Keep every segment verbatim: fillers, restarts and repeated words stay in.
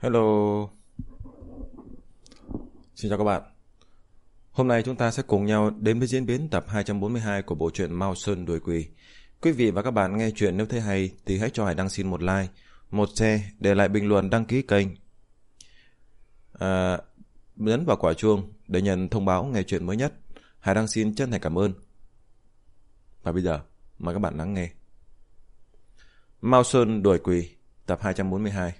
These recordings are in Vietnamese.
Hello, xin chào các bạn. Hôm nay chúng ta sẽ cùng nhau đến với diễn biến tập hai trăm bốn mươi hai của bộ truyện Mao Sơn Đuổi Quỷ. Quý vị và các bạn nghe chuyện nếu thấy hay thì hãy cho Hải Đăng xin một like, một share, để lại bình luận, đăng ký kênh. À, nhấn vào quả chuông để nhận thông báo nghe chuyện mới nhất. Hải Đăng xin chân thành cảm ơn. Và bây giờ, mời các bạn lắng nghe. Mao Sơn Đuổi Quỷ, tập hai trăm bốn mươi hai.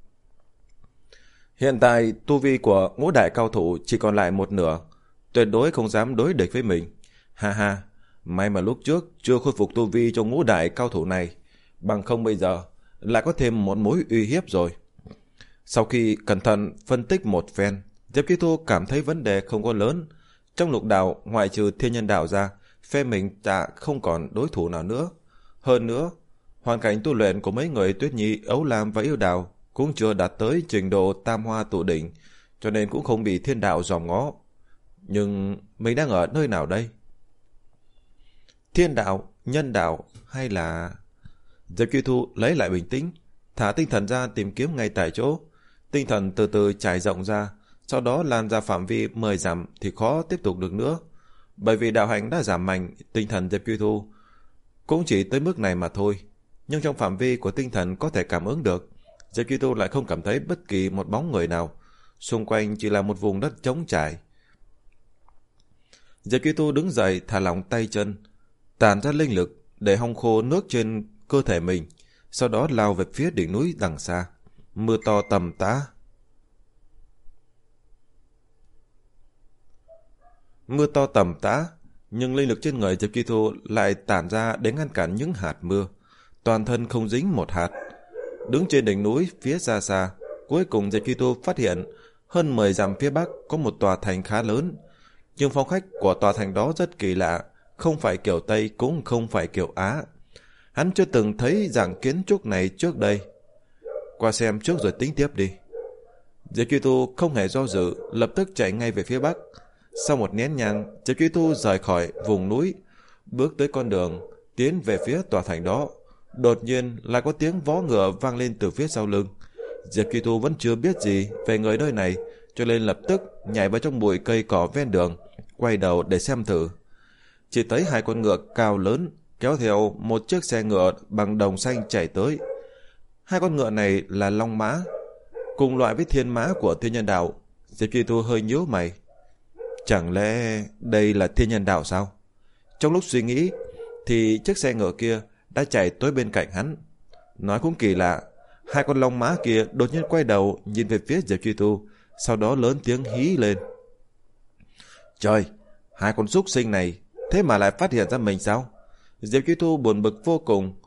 Hiện tại, tu vi của ngũ đại cao thủ chỉ còn lại một nửa, tuyệt đối không dám đối địch với mình. Ha ha, may mà lúc trước chưa khôi phục tu vi cho ngũ đại cao thủ này, bằng không bây giờ lại có thêm một mối uy hiếp rồi. Sau khi cẩn thận phân tích một phen, Diệp Kỳ Thu cảm thấy vấn đề không có lớn. Trong lục đạo, ngoại trừ thiên nhân đạo ra, phe mình đã không còn đối thủ nào nữa. Hơn nữa, hoàn cảnh tu luyện của mấy người Tuyết Nhi, Ấu Lam và Yêu Đào cũng chưa đạt tới trình độ tam hoa tụ đỉnh, cho nên cũng không bị thiên đạo dòm ngó. Nhưng mình đang ở nơi nào đây? Thiên đạo, nhân đạo hay là... Diệp Kỳ Thu lấy lại bình tĩnh, thả tinh thần ra tìm kiếm ngay tại chỗ. Tinh thần từ từ trải rộng ra, sau đó lan ra phạm vi mười dặm thì khó tiếp tục được nữa. Bởi vì đạo hạnh đã giảm mạnh, tinh thần Diệp Kỳ Thu cũng chỉ tới mức này mà thôi. Nhưng trong phạm vi của tinh thần có thể cảm ứng được, Diệp Kỳ Thu lại không cảm thấy bất kỳ một bóng người nào. Xung quanh chỉ là một vùng đất trống trải. Diệp Kỳ Thu đứng dậy, thả lỏng tay chân, tản ra linh lực để hong khô nước trên cơ thể mình, sau đó lao về phía đỉnh núi đằng xa. Mưa to tầm tã. Mưa to tầm tã, nhưng linh lực trên người Diệp Kỳ Thu lại tản ra để ngăn cản những hạt mưa. Toàn thân không dính một hạt. Đứng trên đỉnh núi phía xa xa, cuối cùng Diệp Kỳ Thu phát hiện hơn mười dặm phía bắc có một tòa thành khá lớn. Nhưng phong cách của tòa thành đó rất kỳ lạ, không phải kiểu Tây cũng không phải kiểu Á. Hắn chưa từng thấy dạng kiến trúc này trước đây. Qua xem trước rồi tính tiếp đi. Diệp Kỳ Thu không hề do dự, lập tức chạy ngay về phía bắc. Sau một nén nhang, Diệp Kỳ Thu rời khỏi vùng núi, bước tới con đường, tiến về phía tòa thành đó. Đột nhiên lại có tiếng vó ngựa vang lên từ phía sau lưng. Diệp Kỳ Thu vẫn chưa biết gì về người nơi này, cho nên lập tức nhảy vào trong bụi cây cỏ ven đường, quay đầu để xem thử. Chỉ thấy hai con ngựa cao lớn kéo theo một chiếc xe ngựa bằng đồng xanh chạy tới. Hai con ngựa này là long mã, cùng loại với thiên mã của thiên nhân đạo. Diệp Kỳ Thu hơi nhíu mày. Chẳng lẽ đây là thiên nhân đạo sao? Trong lúc suy nghĩ thì chiếc xe ngựa kia đã chạy tới bên cạnh hắn. Nói cũng kỳ lạ, hai con long mã kia đột nhiên quay đầu nhìn về phía Diệp Kỳ Thu, sau đó lớn tiếng hí lên. Trời, hai con súc sinh này thế mà lại phát hiện ra mình sao? Diệp Kỳ Thu buồn bực vô cùng.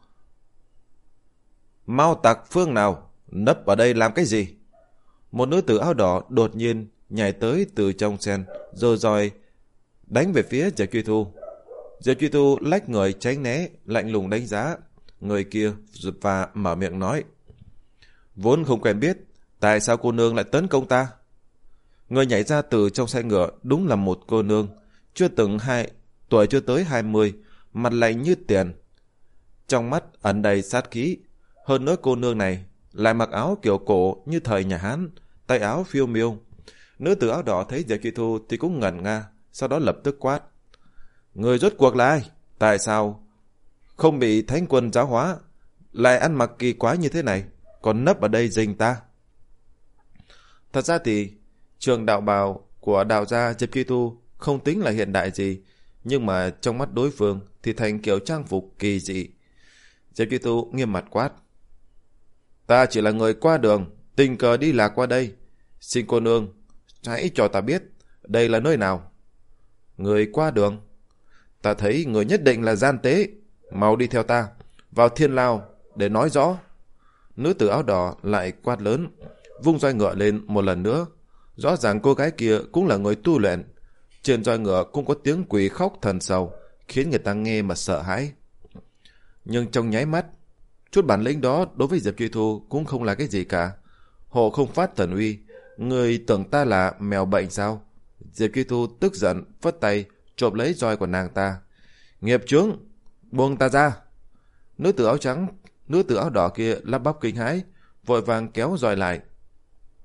Mau tặc phương nào, nấp ở đây làm cái gì? Một nữ tử áo đỏ đột nhiên nhảy tới từ trong sen, rồi rồi đánh về phía Diệp Kỳ Thu. Diệp Kỳ Thu lách người tránh né, lạnh lùng đánh giá người kia và mở miệng nói. Vốn không quen biết, tại sao cô nương lại tấn công ta? Người nhảy ra từ trong xe ngựa đúng là một cô nương, chưa từng hai tuổi chưa tới hai mươi, mặt lạnh như tiền, trong mắt ẩn đầy sát khí. Hơn nữa cô nương này lại mặc áo kiểu cổ như thời nhà Hán, tay áo phiêu miêu. Nữ tử áo đỏ thấy Diệp Kỳ Thu thì cũng ngẩn nga, sau đó lập tức quát. Người rốt cuộc là ai? Tại sao không bị thánh quân giáo hóa, lại ăn mặc kỳ quái như thế này, còn nấp ở đây rình ta? Thật ra thì trường đạo bào của đạo gia Diệp Kỳ Thu không tính là hiện đại gì, nhưng mà trong mắt đối phương thì thành kiểu trang phục kỳ dị. Diệp Kỳ Thu nghiêm mặt quát. Ta chỉ là người qua đường, tình cờ đi lạc qua đây. Xin cô nương hãy cho ta biết đây là nơi nào. Người qua đường? Ta thấy người nhất định là gian tế. Mau đi theo ta vào thiên lao để nói rõ. Nữ tử áo đỏ lại quát lớn, vung roi ngựa lên một lần nữa. Rõ ràng cô gái kia cũng là người tu luyện. Trên roi ngựa cũng có tiếng quỷ khóc thần sầu, khiến người ta nghe mà sợ hãi. Nhưng trong nháy mắt, chút bản lĩnh đó đối với Diệp Kỳ Thu cũng không là cái gì cả. Hộ không phát thần uy, người tưởng ta là mèo bệnh sao? Diệp Kỳ Thu tức giận phất tay chộp lấy roi của nàng ta. Nghiệp chướng, buông ta ra! Nữ tử áo trắng, nữ tử áo đỏ kia lắp bắp kinh hãi, vội vàng kéo roi lại.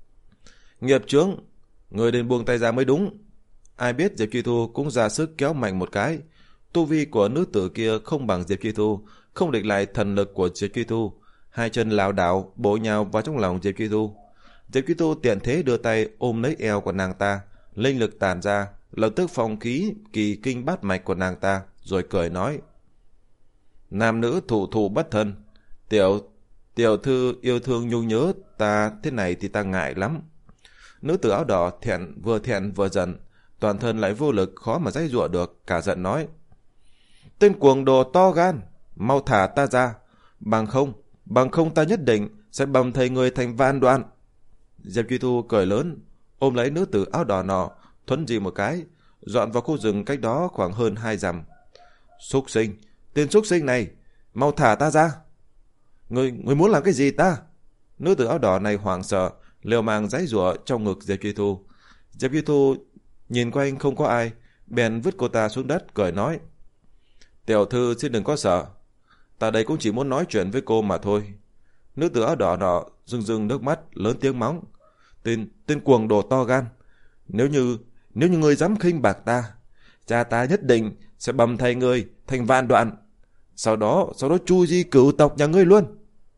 Nghiệp chướng, người nên buông tay ra mới đúng. Ai biết Diệp Truy Thu cũng ra sức kéo mạnh một cái. Tu vi của nữ tử kia không bằng Diệp Truy Thu, không địch lại thần lực của Diệp Truy Thu. Hai chân lảo đảo bổ nhào vào trong lòng Diệp Truy Thu. Diệp Truy Thu tiện thế đưa tay ôm lấy eo của nàng ta, linh lực tàn ra, lập tức phong khí kỳ kinh bát mạch của nàng ta, rồi cười nói: Nam nữ thụ thụ bất thân, tiểu tiểu thư yêu thương nhung nhớ ta thế này thì ta ngại lắm. Nữ tử áo đỏ thẹn vừa thẹn vừa giận, toàn thân lại vô lực khó mà giãy giụa được, cả giận nói: Tên cuồng đồ to gan, mau thả ta ra, bằng không, bằng không ta nhất định sẽ bầm thây người thành van đoạn. Diệp Truy Thu cười lớn, ôm lấy nữ tử áo đỏ nọ, thuấn di một cái, dọn vào khu rừng cách đó khoảng hơn hai dặm. Súc sinh, tên súc sinh này, mau thả ta ra. Người, người muốn làm cái gì ta? Nữ tử áo đỏ này hoảng sợ, liều mạng giãy giụa trong ngực Diệp Truy Thu. Diệp Truy Thu nhìn quanh không có ai, bèn vứt cô ta xuống đất, cười nói: Tiểu thư xin đừng có sợ, ta đây cũng chỉ muốn nói chuyện với cô mà thôi. Nữ tử áo đỏ nọ rưng rưng nước mắt, lớn tiếng mắng: Tên, tên cuồng đồ to gan, nếu như, nếu như ngươi dám khinh bạc ta, cha ta nhất định sẽ bầm thây ngươi thành vạn đoạn, sau đó, sau đó chu di cửu tộc nhà ngươi luôn.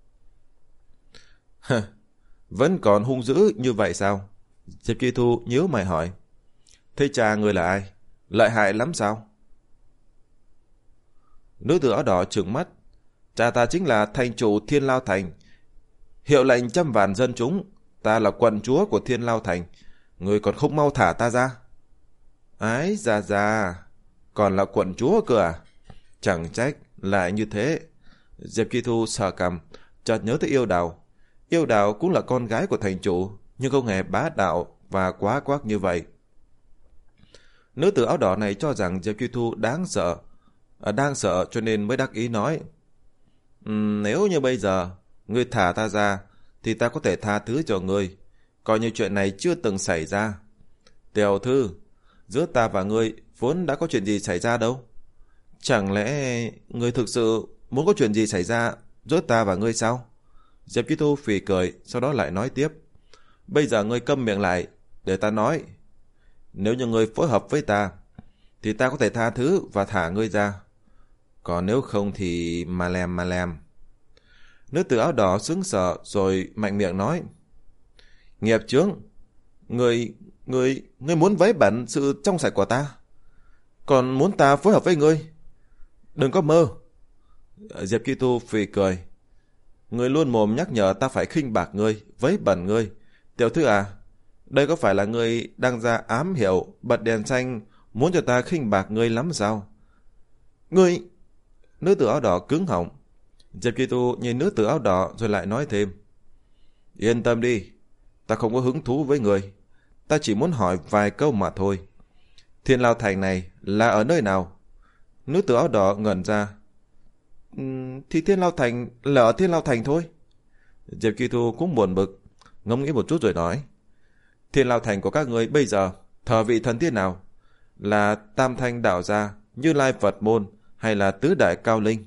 Vẫn còn hung dữ như vậy sao? Diệp Truy Thu nhíu mày hỏi: Thế cha ngươi là ai? Lợi hại lắm sao? Nữ tử áo đỏ trừng mắt: Cha ta chính là thành chủ Thiên Lao Thành, hiệu lệnh trăm vạn dân chúng, ta là quận chúa của Thiên Lao Thành, ngươi còn không mau thả ta ra. Ái da da, còn là quận chúa cơ à? Chẳng trách lại như thế. Diệp Truy Thu sờ cằm, chợt nhớ tới Yêu Đào. Yêu Đào cũng là con gái của thành chủ, nhưng không hề bá đạo và quá quắc như vậy. Nữ tử áo đỏ này cho rằng Diệp Truy Thu đáng sợ, à, đang sợ cho nên mới đắc ý nói: uhm, Nếu như bây giờ ngươi thả ta ra thì ta có thể tha thứ cho ngươi, coi như chuyện này chưa từng xảy ra. Tiểu thư, giữa ta và ngươi vốn đã có chuyện gì xảy ra đâu. Chẳng lẽ ngươi thực sự muốn có chuyện gì xảy ra giữa ta và ngươi sao? Diệp Truy Thu phì cười, sau đó lại nói tiếp: Bây giờ ngươi câm miệng lại, để ta nói. Nếu như ngươi phối hợp với ta thì ta có thể tha thứ và thả ngươi ra. Còn nếu không thì mà lèm mà lèm. Nữ tử áo đỏ sững sờ rồi mạnh miệng nói: Nghiệp chướng, Ngươi, ngươi, ngươi muốn vấy bẩn sự trong sạch của ta, còn muốn ta phối hợp với ngươi? Đừng có mơ. Diệp Truy Thu phì cười: Ngươi luôn mồm nhắc nhở ta phải khinh bạc ngươi, vấy bẩn ngươi. Tiểu thư à, đây có phải là ngươi đang ra ám hiệu bật đèn xanh muốn cho ta khinh bạc ngươi lắm sao? Ngươi... Nữ tử áo đỏ cứng họng. Diệp Truy Thu nhìn nữ tử áo đỏ rồi lại nói thêm: Yên tâm đi, ta không có hứng thú với ngươi, ta chỉ muốn hỏi vài câu mà thôi. Thiên Lao Thành này là ở nơi nào? Nữ tử áo đỏ ngẩn ra. uhm, Thì Thiên Lao Thành là ở Thiên Lao Thành thôi. Diệp Truy Thu cũng buồn bực, ngẫm nghĩ một chút rồi nói: Thiên Lao Thành của các ngươi bây giờ thờ vị thần tiên nào? Là Tam Thanh Đạo Gia, Như Lai Phật Môn, hay là Tứ Đại Cao Linh?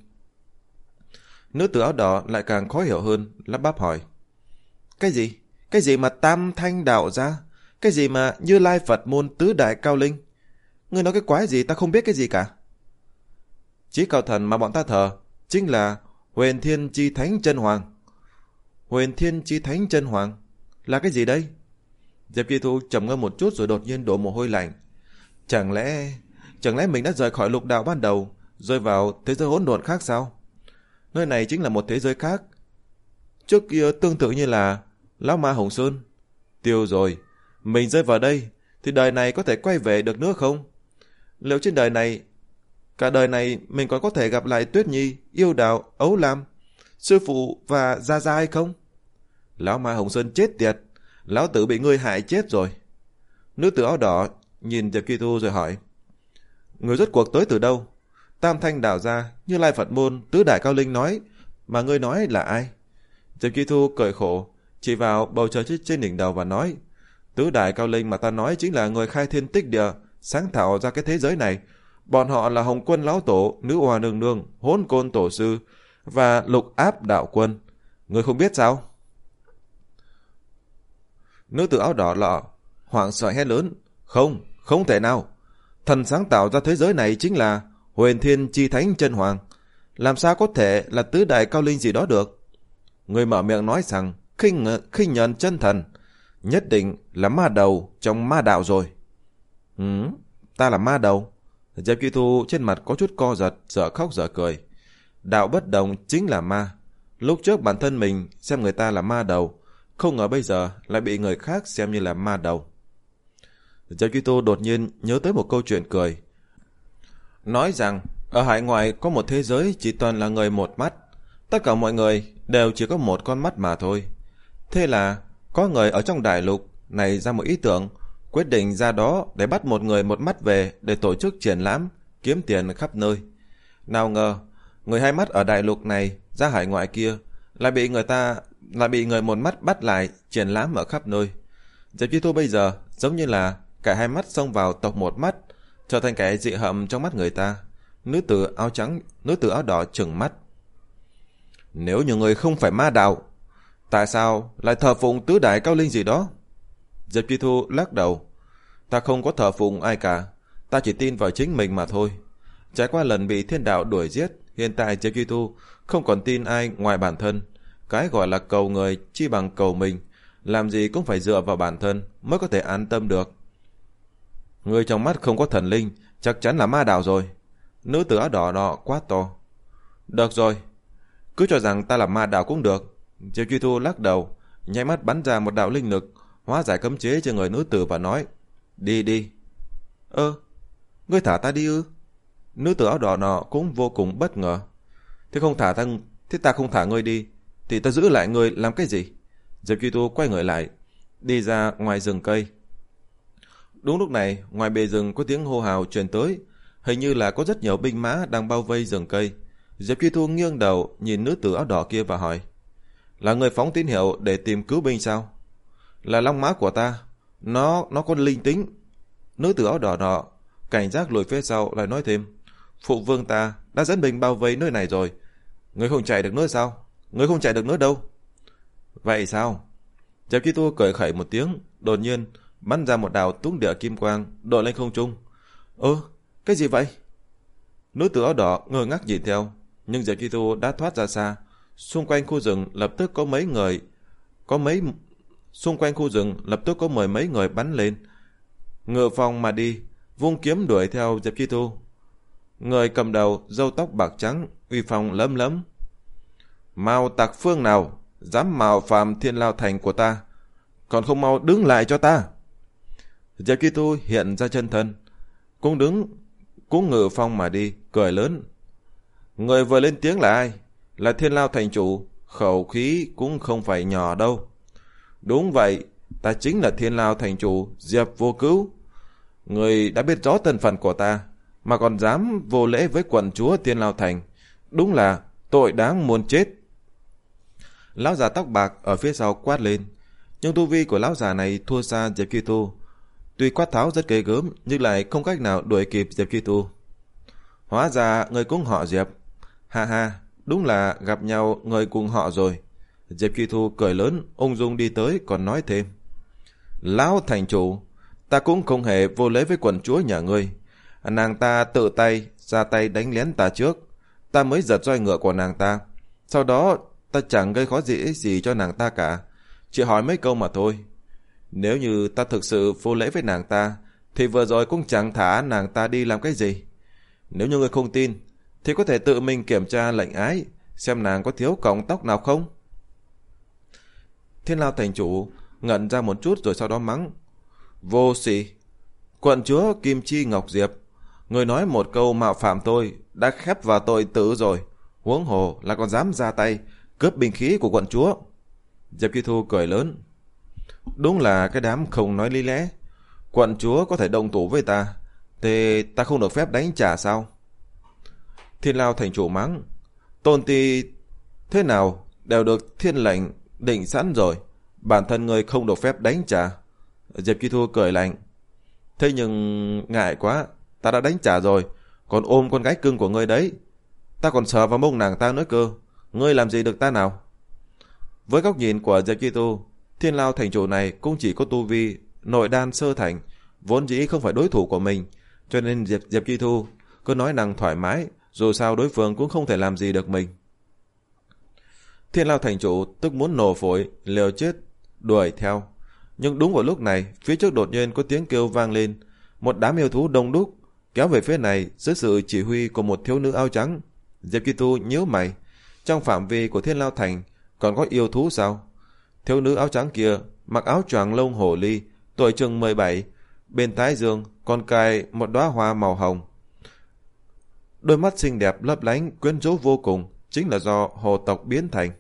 Nữ tử áo đỏ lại càng khó hiểu hơn, lắp bắp hỏi: Cái gì? Cái gì mà Tam Thanh Đạo Gia? Cái gì mà Như Lai Phật Môn, Tứ Đại Cao Linh? Ngươi nói cái quái gì, ta không biết cái gì cả. Chí cao thần mà bọn ta thờ chính là Huyền Thiên Chi Thánh Chân Hoàng. Huyền Thiên Chi Thánh Chân Hoàng là cái gì đây? Diệp Truy Thu trầm ngâm một chút rồi đột nhiên đổ mồ hôi lạnh. Chẳng lẽ Chẳng lẽ mình đã rời khỏi lục đạo ban đầu, rơi vào thế giới hỗn độn khác sao? Nơi này chính là một thế giới khác. Trước kia tương tự như là Lão Ma Hồng Sơn. Tiêu rồi, mình rơi vào đây thì đời này có thể quay về được nữa không? Liệu trên đời này, cả đời này mình còn có thể gặp lại Tuyết Nhi, Yêu Đào, Ấu Lam, sư phụ và Gia Gia hay không? Lão Ma Hồng Sơn chết tiệt, lão tử bị ngươi hại chết rồi. Nữ tử áo đỏ nhìn Diệp Truy Thu rồi hỏi: Người rốt cuộc tới từ đâu? Tam Thanh Đạo Gia, Như Lai Phật Môn, Tứ Đại Cao Linh nói, mà ngươi nói là ai? Diệp Truy Thu cười khổ, chỉ vào bầu trời trên đỉnh đầu và nói: Tứ Đại Cao Linh mà ta nói chính là người khai thiên tích địa, sáng tạo ra cái thế giới này. Bọn họ là Hồng Quân Lão Tổ, Nữ Hoa Nương Nương, Hỗn Côn Tổ Sư và Lục Áp Đạo Quân. Ngươi không biết sao? Nữ tử áo đỏ lọ hoảng sợ hét lớn. Không, không thể nào. Thần sáng tạo ra thế giới này chính là Huyền Thiên Chi Thánh Chân Hoàng. Làm sao có thể là tứ đại cao linh gì đó được? Người mở miệng nói rằng khinh khinh nhẫn chân thần, nhất định là ma đầu trong ma đạo rồi. Ừ, ta là ma đầu. Diệp Truy Thu trên mặt có chút co giật, dở khóc dở cười. Đạo bất đồng chính là ma. Lúc trước bản thân mình xem người ta là ma đầu, không ngờ bây giờ lại bị người khác xem như là ma đầu. Diệp Truy Thu đột nhiên nhớ tới một câu chuyện cười. Nói rằng ở hải ngoại có một thế giới chỉ toàn là người một mắt. Tất cả mọi người đều chỉ có một con mắt mà thôi. Thế là có người ở trong đại lục này ra một ý tưởng, quyết định ra đó để bắt một người một mắt về để tổ chức triển lãm, kiếm tiền khắp nơi. Nào ngờ, người hai mắt ở đại lục này ra hải ngoại kia lại bị người ta lại bị người một mắt bắt lại triển lãm ở khắp nơi. Diệp Truy Thu bây giờ giống như là cả hai mắt xông vào tộc một mắt, trở thành kẻ dị hợm trong mắt người ta. Nữ tử áo trắng, nữ tử áo đỏ trừng mắt. Nếu như người không phải ma đạo, tại sao lại thờ phụng tứ đại cao linh gì đó? Diệp Truy Thu lắc đầu. Ta không có thờ phụng ai cả, ta chỉ tin vào chính mình mà thôi. Trải qua lần bị thiên đạo đuổi giết, hiện tại Diệp Truy Thu không còn tin ai ngoài bản thân. Cái gọi là cầu người chi bằng cầu mình, làm gì cũng phải dựa vào bản thân mới có thể an tâm được. Người trong mắt không có thần linh, chắc chắn là ma đạo rồi. Nữ tử áo đỏ đỏ quá to. Được rồi, cứ cho rằng ta là ma đạo cũng được. Diệp Truy Thu lắc đầu, nháy mắt bắn ra một đạo linh lực, hóa giải cấm chế cho người nữ tử và nói: Đi đi. Ơ, ngươi thả ta đi ư? Nữ tử áo đỏ nọ cũng vô cùng bất ngờ. Thế không thả ta, thế ta không thả ngươi đi, thì ta giữ lại ngươi làm cái gì? Diệp Truy Thu quay người lại, đi ra ngoài rừng cây. Đúng lúc này, ngoài bề rừng có tiếng hô hào truyền tới, hình như là có rất nhiều binh mã đang bao vây rừng cây. Diệp Truy Thu nghiêng đầu nhìn nữ tử áo đỏ kia và hỏi: Là người phóng tín hiệu để tìm cứu binh sao? Là long mã của ta, nó nó có linh tính. Nữ tử áo đỏ nọ cảnh giác lùi phía sau, lại nói thêm: Phụ vương ta đã dẫn binh bao vây nơi này rồi, người không chạy được nữa sao? Người không chạy được nữa đâu. Vậy sao? Diệp Truy Thu cười khẩy một tiếng, đột nhiên bắn ra một đạo tung địa kim quang đội lên không trung. Ơ, cái gì vậy? Nữ tử áo đỏ ngơ ngác nhìn theo, nhưng Diệp Truy Thu đã thoát ra xa. Xung quanh khu rừng lập tức có mấy người, có mấy xung quanh khu rừng lập tức có mười mấy người bắn lên, ngự phong mà đi, vung kiếm đuổi theo Diệp Truy Thu. Người cầm đầu râu tóc bạc trắng, uy phong lấm lấm. Mao tặc phương nào dám mạo phạm Thiên Lao Thành của ta, còn không mau đứng lại cho ta. Diệp Truy Thu hiện ra chân thân, cũng đứng cũng ngự phong mà đi, cười lớn. Người vừa lên tiếng là ai? Là Thiên Lao Thành chủ, khẩu khí cũng không phải nhỏ đâu. Đúng vậy, ta chính là Thiên Lao Thành chủ Diệp Vô Cứu. Người đã biết rõ thân phận của ta mà còn dám vô lễ với quận chúa Thiên Lao Thành, đúng là tội đáng muôn chết. Lão già tóc bạc ở phía sau quát lên, nhưng tu vi của lão già này thua xa Diệp Truy Thu. Tuy quát tháo rất ghê gớm, nhưng lại không cách nào đuổi kịp Diệp Truy Thu. Hóa ra người cũng họ Diệp. Ha ha, đúng là gặp nhau người cùng họ rồi. Diệp Truy Thu cười lớn, ung dung đi tới còn nói thêm: Lão thành chủ, ta cũng không hề vô lễ với quận chúa nhà ngươi. Nàng ta tự tay ra tay đánh lén ta trước, ta mới giật roi ngựa của nàng ta. Sau đó ta chẳng gây khó dễ gì cho nàng ta cả, chỉ hỏi mấy câu mà thôi. Nếu như ta thực sự vô lễ với nàng ta, thì vừa rồi cũng chẳng thả nàng ta đi làm cái gì. Nếu như ngươi không tin, thì có thể tự mình kiểm tra lệnh ái, xem nàng có thiếu cọng tóc nào không. Thiên Lao thành chủ ngẩn ra một chút rồi sau đó mắng: Vô sỉ! Quận chúa Kim Chi Ngọc Diệp, người nói một câu mạo phạm tôi đã khép vào tội tử rồi, huống hồ là còn dám ra tay cướp binh khí của quận chúa. Diệp Truy Thu cười lớn: Đúng là cái đám không nói lý lẽ. Quận chúa có thể động thủ với ta, thì ta không được phép đánh trả sao? Thiên Lao thành chủ mắng: Tôn ti thế nào đều được thiên lệnh định sẵn rồi, bản thân người không được phép đánh trả. Diệp Truy Thu cười lạnh: Thế nhưng ngại quá, ta đã đánh trả rồi, còn ôm con gái cưng của ngươi đấy, ta còn sờ vào mông nàng ta nữa cơ, ngươi làm gì được ta nào? Với góc nhìn của Diệp Truy Thu Thiên Lao thành chủ này cũng chỉ có tu vi nội đan sơ thành, vốn dĩ không phải đối thủ của mình, cho nên Diệp, Diệp Truy Thu cứ nói năng thoải mái, dù sao đối phương cũng không thể làm gì được mình. Thiên Lao thành chủ tức muốn nổ phổi, liều chết đuổi theo. Nhưng đúng vào lúc này, phía trước đột nhiên có tiếng kêu vang lên, một đám yêu thú đông đúc kéo về phía này dưới sự chỉ huy của một thiếu nữ áo trắng. Diệp Truy Thu nhíu mày, trong phạm vi của Thiên Lao thành còn có yêu thú sao? Thiếu nữ áo trắng kia mặc áo choàng lông hổ ly, tuổi chừng mười bảy, bên thái dương còn cài một đóa hoa màu hồng. Đôi mắt xinh đẹp lấp lánh quyến rũ vô cùng, chính là do hồ tộc biến thành.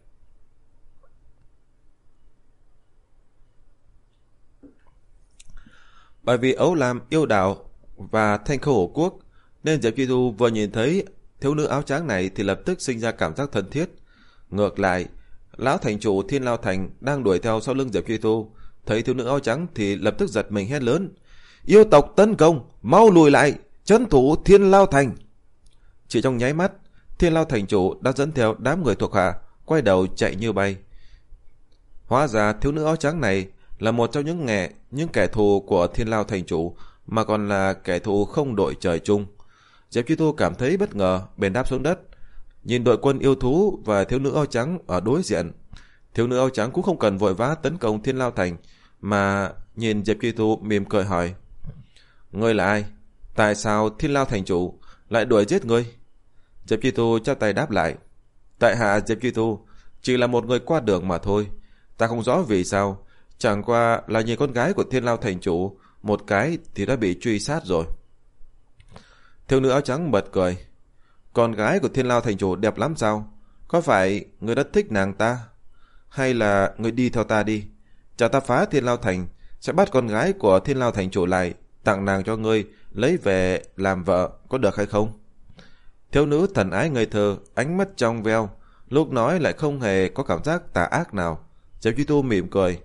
Bởi vì Ấu Lam, Yêu Đào và Thanh Khâu Hổ Quốc, nên Diệp Truy Thu vừa nhìn thấy thiếu nữ áo trắng này thì lập tức sinh ra cảm giác thân thiết. Ngược lại, lão thành chủ Thiên Lao thành đang đuổi theo sau lưng Diệp Truy Thu, thấy thiếu nữ áo trắng thì lập tức giật mình hét lớn: yêu tộc tấn công, mau lùi lại, trấn thủ Thiên Lao thành! Chỉ trong nháy mắt, Thiên Lao thành chủ đã dẫn theo đám người thuộc hạ quay đầu chạy như bay. Hóa ra thiếu nữ áo trắng này là một trong những nghề những kẻ thù của Thiên Lao thành chủ, mà còn là kẻ thù không đội trời chung. Diệp Truy Thu cảm thấy bất ngờ, bèn đáp xuống đất, nhìn đội quân yêu thú và thiếu nữ áo trắng ở đối diện. Thiếu nữ áo trắng cũng không cần vội vã tấn công Thiên Lao thành, mà nhìn Diệp Truy Thu mỉm cười hỏi: ngươi là ai? Tại sao Thiên Lao thành chủ lại đuổi giết ngươi? Diệp Truy Thu chắp tay đáp lại: tại hạ Diệp Truy Thu chỉ là một người qua đường mà thôi. Ta không rõ vì sao, chẳng qua là nhìn con gái của Thiên Lao thành chủ một cái thì đã bị truy sát rồi. Thiếu nữ áo trắng bật cười: con gái của Thiên Lao thành chủ đẹp lắm sao? Có phải người đã thích nàng ta? Hay là người đi theo ta đi, chờ ta phá Thiên Lao thành sẽ bắt con gái của Thiên Lao thành chủ lại, tặng nàng cho ngươi lấy về làm vợ, có được hay không? Thiếu nữ thần ái ngây thơ, ánh mắt trong veo, lúc nói lại không hề có cảm giác tà ác nào. Diệp Truy Thu mỉm cười: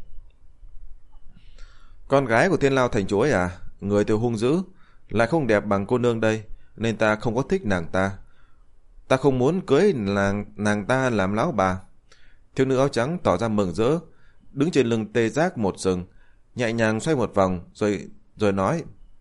con gái của Thiên Lao thành chủ ấy à? Người thì hung dữ, lại không đẹp bằng cô nương đây, nên ta không có thích nàng ta. Ta không muốn cưới nàng, nàng ta làm lão bà. Thiếu nữ áo trắng tỏ ra mừng rỡ, đứng trên lưng tê giác một sừng, nhẹ nhàng xoay một vòng, rồi rồi nói: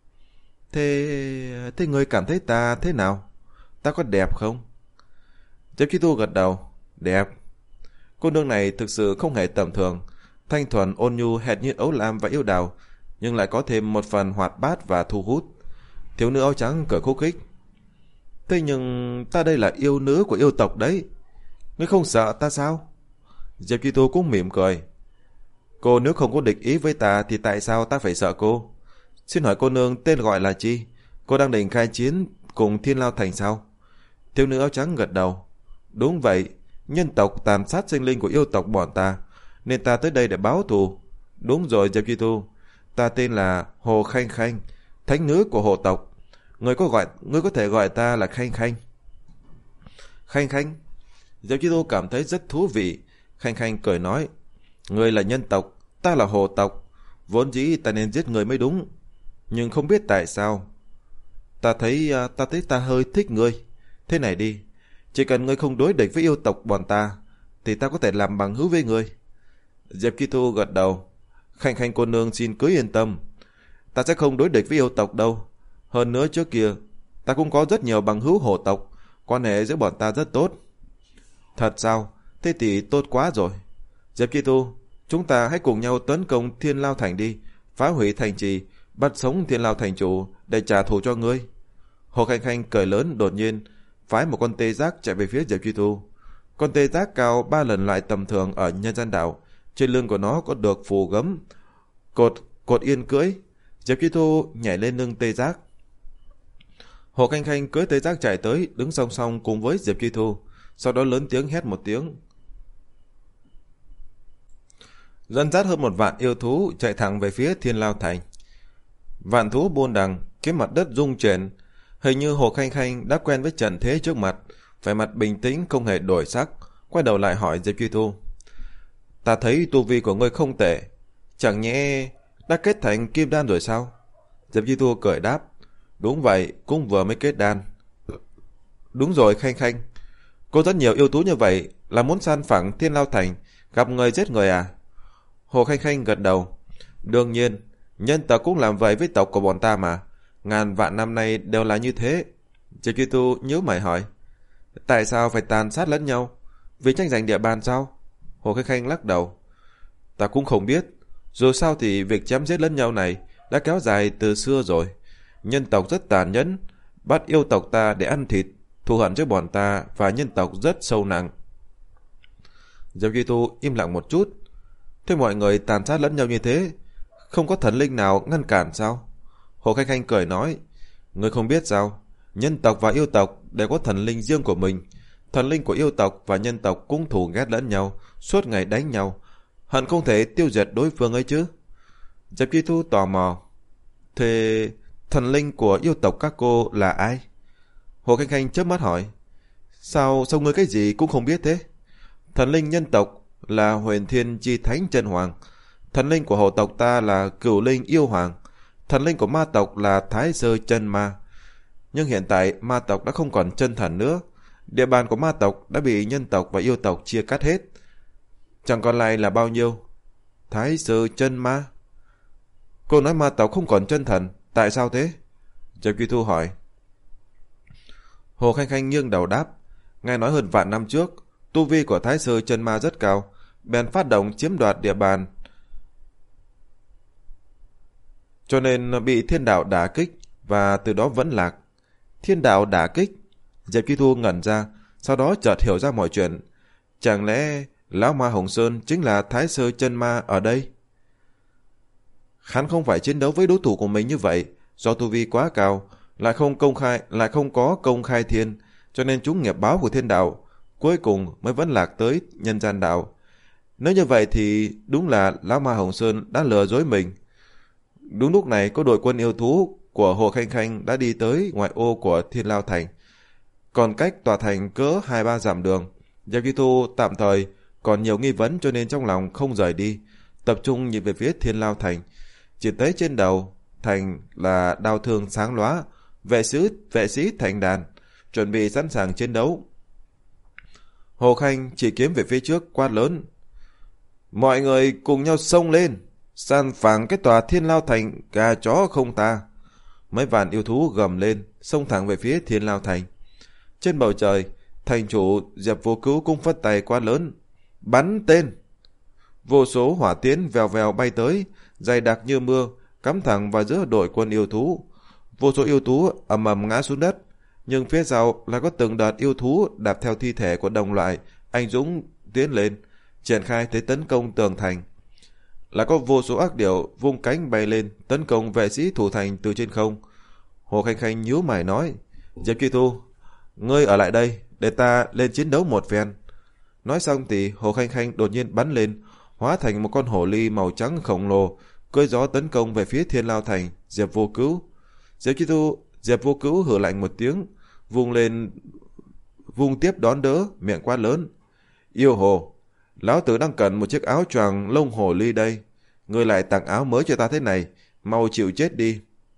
Thế... thế ngươi cảm thấy ta thế nào? Ta có đẹp không? Diệp Truy Thu gật đầu: đẹp. Cô nương này thực sự không hề tầm thường, thanh thuần ôn nhu hệt như Ấu Lam và Yêu Đào, nhưng lại có thêm một phần hoạt bát và thu hút. Thiếu nữ áo trắng cười khúc khích: thế nhưng ta đây là yêu nữ của yêu tộc đấy, ngươi không sợ ta sao? Diệp Truy Thu cũng mỉm cười: cô nếu không có địch ý với ta thì tại sao ta phải sợ cô? Xin hỏi cô nương tên gọi là chi? Cô đang định khai chiến cùng Thiên Lao thành sao? Thiếu nữ áo trắng gật đầu: đúng vậy, nhân tộc tàn sát sinh linh của yêu tộc bọn ta, nên ta tới đây để báo thù. Đúng rồi Diệp Truy Thu, ta tên là Hồ Khanh Khanh, thánh nữ của hồ tộc. Ngươi có gọi ngươi có thể gọi ta là Khanh Khanh. Khanh Khanh? Diệp Truy Thu cảm thấy rất thú vị. Khanh Khanh cười nói: ngươi là nhân tộc, ta là hồ tộc, vốn dĩ ta nên giết người mới đúng, nhưng không biết tại sao ta thấy ta thấy ta hơi thích ngươi. Thế này đi, chỉ cần ngươi không đối địch với yêu tộc bọn ta thì ta có thể làm bằng hữu với ngươi. Diệp Truy Thu gật đầu: Khanh Khanh cô nương xin cứ yên tâm, ta sẽ không đối địch với yêu tộc đâu. Hơn nữa trước kia ta cũng có rất nhiều bằng hữu hồ tộc, quan hệ giữa bọn ta rất tốt. Thật sao? Thế thì tốt quá rồi. Diệp Truy Thu, chúng ta hãy cùng nhau tấn công Thiên Lao thành đi, phá hủy thành trì, bắt sống Thiên Lao thành chủ để trả thù cho ngươi. Hồ Khanh Khanh cười lớn, đột nhiên phái một con tê giác chạy về phía Diệp Truy Thu. Con tê giác cao ba lần lại tầm thường ở nhân gian đảo, trên lưng của nó có được phù gấm cột cột yên cưỡi. Diệp Truy Thu nhảy lên lưng tê giác. Hồ Khanh Khanh cưỡi tê giác chạy tới, đứng song song cùng với Diệp Truy Thu, sau đó lớn tiếng hét một tiếng, dẫn dắt hơn một vạn yêu thú chạy thẳng về phía Thiên Lao thành. Vạn thú buôn đằng, cái mặt đất rung chuyển. Hình như Hồ Khanh Khanh đã quen với trận thế trước mặt, vẻ mặt bình tĩnh không hề đổi sắc, quay đầu lại hỏi Diệp Truy Thu: ta thấy tu vi của ngươi không tệ, chẳng nhẽ đã kết thành kim đan rồi sao? Diệp Truy Thu cười đáp: đúng vậy, cũng vừa mới kết đan. Đúng rồi Khanh Khanh, có rất nhiều yêu thú như vậy là muốn san phẳng Thiên Lao thành, gặp người giết người à? Hồ Khanh Khanh gật đầu. Đương nhiên, nhân tộc cũng làm vậy với tộc của bọn ta mà. Ngàn vạn năm nay đều là như thế. Diệp Duy Tu nhíu mày hỏi. Tại sao phải tàn sát lẫn nhau? Vì tranh giành địa bàn sao? Hồ Khanh Khanh lắc đầu. Ta cũng không biết. Dù sao thì việc chém giết lẫn nhau này đã kéo dài từ xưa rồi. Nhân tộc rất tàn nhẫn, bắt yêu tộc ta để ăn thịt. Thù hận với bọn ta và nhân tộc rất sâu nặng. Diệp Duy Tu im lặng một chút. Thế mọi người tàn sát lẫn nhau như thế, không có thần linh nào ngăn cản sao? Hồ Khanh Khanh cười nói. Ngươi không biết sao? Nhân tộc và yêu tộc đều có thần linh riêng của mình. Thần linh của yêu tộc và nhân tộc cũng thù ghét lẫn nhau, suốt ngày đánh nhau, hận không thể tiêu diệt đối phương ấy chứ. Diệp Duy Tu tò mò. Thế thần linh của yêu tộc các cô là ai? Hồ Khanh Khanh chớp mắt hỏi. Sao sao ngươi cái gì cũng không biết thế? Thần linh nhân tộc là Huyền Thiên Chi Thánh Chân Hoàng. Thần linh của hồ tộc ta là Cửu Linh Yêu Hoàng. Thần linh của ma tộc là Thái Sơ Chân Ma. Nhưng hiện tại ma tộc đã không còn chân thần nữa. Địa bàn của ma tộc đã bị nhân tộc và yêu tộc chia cắt hết. Chẳng còn lại là bao nhiêu? Thái Sơ Chân Ma. Cô nói ma tộc không còn chân thần, tại sao thế? Diệp Duy Tu hỏi. Hồ Khanh Khanh nghiêng đầu đáp. Nghe nói hơn vạn năm trước, tu vi của Thái Sơ Chân Ma rất cao, bèn phát động chiếm đoạt địa bàn, cho nên bị thiên đạo đả kích và từ đó vẫn lạc. Thiên đạo đả kích? Diệp Duy Tu ngẩn ra, sau đó chợt hiểu ra mọi chuyện. Chẳng lẽ Lão Ma Hồng Sơn chính là Thái Sơ Chân Ma ở đây? Hắn không phải chiến đấu với đối thủ của mình như vậy, do tu vi quá cao, lại không công khai, lại không có công khai thiên, cho nên chúng nghiệp báo của thiên đạo, cuối cùng mới vẫn lạc tới nhân gian đạo. Nếu như vậy thì đúng là Lão Ma Hồng Sơn đã lừa dối mình. Đúng lúc này có đội quân yêu thú của Hồ Khanh Khanh đã đi tới ngoại ô của Thiên Lao Thành. Còn cách tòa thành cỡ hai ba dặm đường. Diệp Duy Tu tạm thời còn nhiều nghi vấn cho nên trong lòng không rời đi, tập trung nhìn về phía Thiên Lao Thành. Chỉ thấy trên đầu thành là đao thương sáng lóa, vệ sĩ vệ sĩ thành đàn, chuẩn bị sẵn sàng chiến đấu. Hồ Khanh chỉ kiếm về phía trước quát lớn. Mọi người cùng nhau xông lên, san phẳng cái tòa Thiên Lao Thành, gà chó không ta. Mấy vạn yêu thú gầm lên, xông thẳng về phía Thiên Lao Thành. Trên bầu trời, thành chủ Diệp Vô Cứu cũng phất tay quát lớn. Bắn tên! Vô số hỏa tiến vèo vèo bay tới, dày đặc như mưa, cắm thẳng vào giữa đội quân yêu thú. Vô số yêu thú ầm ầm ngã xuống đất, nhưng phía sau lại có từng đợt yêu thú đạp theo thi thể của đồng loại, anh dũng tiến lên, triển khai thế tấn công tường thành. Lại có vô số ác điểu vung cánh bay lên, tấn công vệ sĩ thủ thành từ trên không. Hồ Khanh Khanh nhíu mày nói. Diệp Duy Tu, ngươi ở lại đây, để ta lên chiến đấu một phen. Nói xong thì Hồ Khanh Khanh đột nhiên bắn lên, hóa thành một con hổ ly màu trắng khổng lồ, cưỡi gió tấn công về phía Thiên Lao Thành, Diệp Vô Cứu. Diệp Duy Tu, Diệp Vô Cứu hừ lạnh một tiếng, vung lên, vung tiếp đón đỡ, miệng quát lớn. Yêu hồ, lão tử đang cần một chiếc áo choàng lông hổ ly đây. Ngươi lại tặng áo mới cho ta thế này, mau chịu chết đi.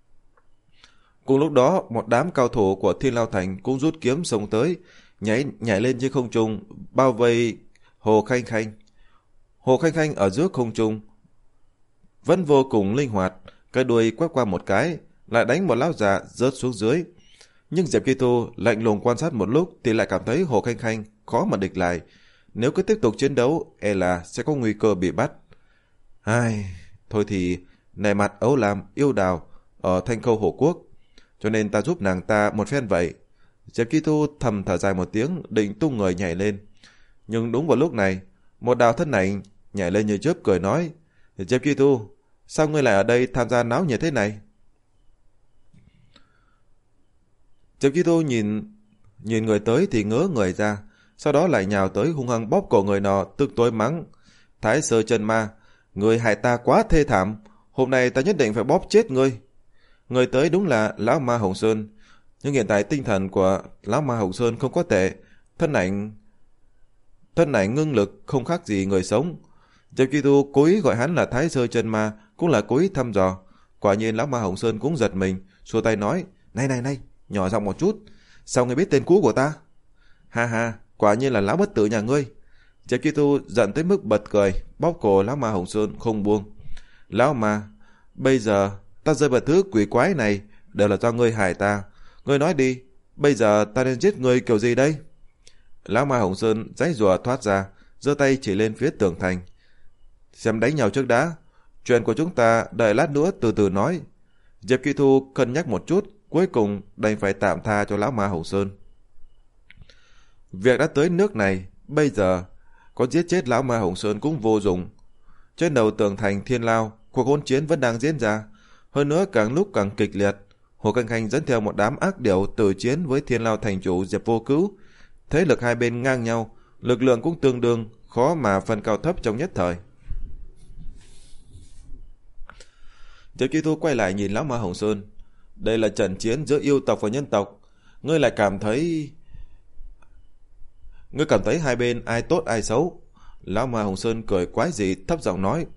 Cùng lúc đó, một đám cao thủ của Thiên Lao Thành cũng rút kiếm xông tới, nhảy nhảy lên trên không trung, bao vây Hồ Khanh Khanh. Hồ Khanh Khanh ở giữa không trung vẫn vô cùng linh hoạt, cái đuôi quét qua một cái, lại đánh một lão già rớt xuống dưới. Nhưng Diệp Duy Tu lạnh lùng quan sát một lúc thì lại cảm thấy Hồ Khanh Khanh khó mà địch lại. Nếu cứ tiếp tục chiến đấu, e là sẽ có nguy cơ bị bắt. Ai, thôi thì nề mặt ấu lam yêu đào ở Thanh Khâu Hổ Quốc, cho nên ta giúp nàng ta một phen vậy. Diệp Duy Tu thầm thở dài một tiếng, định tung người nhảy lên. Nhưng đúng vào lúc này, một đạo thân ảnh nhảy lên như chớp cười nói. Diệp Duy Tu, sao ngươi lại ở đây tham gia náo nhiệt thế này? Diệp Duy Tu nhìn nhìn người tới thì ngớ người ra, sau đó lại nhào tới hung hăng bóp cổ người nọ, tức tối mắng. Thái Sơ Chân Ma, người hại ta quá thê thảm, hôm nay ta nhất định phải bóp chết ngươi. Người tới đúng là Lão Ma Hồng Sơn, nhưng hiện tại tinh thần của Lão Ma Hồng Sơn không có tệ, thân ảnh thân ảnh ngưng lực không khác gì người sống. Diệp Duy Tu cố ý gọi hắn là Thái Sơ Chân Ma, cũng là cố ý thăm dò. Quả nhiên Lão Ma Hồng Sơn cũng giật mình, xua tay nói. Này này này, nhỏ giọng một chút, sao ngươi biết tên cũ của ta? Ha ha, quả nhiên là lão bất tử nhà ngươi. Diệp Chi Thu giận tới mức bật cười, bóp cổ lão ma Hồng Sơn không buông. Lão ma, bây giờ ta rơi vào thứ quỷ quái này đều là do ngươi hại ta. Ngươi nói đi, bây giờ ta nên giết ngươi kiểu gì đây? Lão ma Hồng Sơn giãy giụa thoát ra, giơ tay chỉ lên phía tường thành. Xem đánh nhau trước đã, chuyện của chúng ta đợi lát nữa từ từ nói. Diệp Chi Thu cân nhắc một chút, cuối cùng đành phải tạm tha cho lão ma Hồng Sơn. Việc đã tới nước này, bây giờ có giết chết lão ma Hồng Sơn cũng vô dụng. Trên đầu tường thành Thiên Lao, cuộc hỗn chiến vẫn đang diễn ra, hơn nữa càng lúc càng kịch liệt. Hồ Khanh Khanh dẫn theo một đám ác điểu tử chiến với Thiên Lao thành chủ Diệp Vô Cứu. Thế lực hai bên ngang nhau, lực lượng cũng tương đương, khó mà phân cao thấp trong nhất thời. Diệp Chi Thu quay lại nhìn lão ma Hồng Sơn. Đây là trận chiến giữa yêu tộc và nhân tộc. Ngươi lại cảm thấy... Ngươi cảm thấy hai bên ai tốt ai xấu? Lão ma Hồng Sơn cười quái dị thấp giọng nói.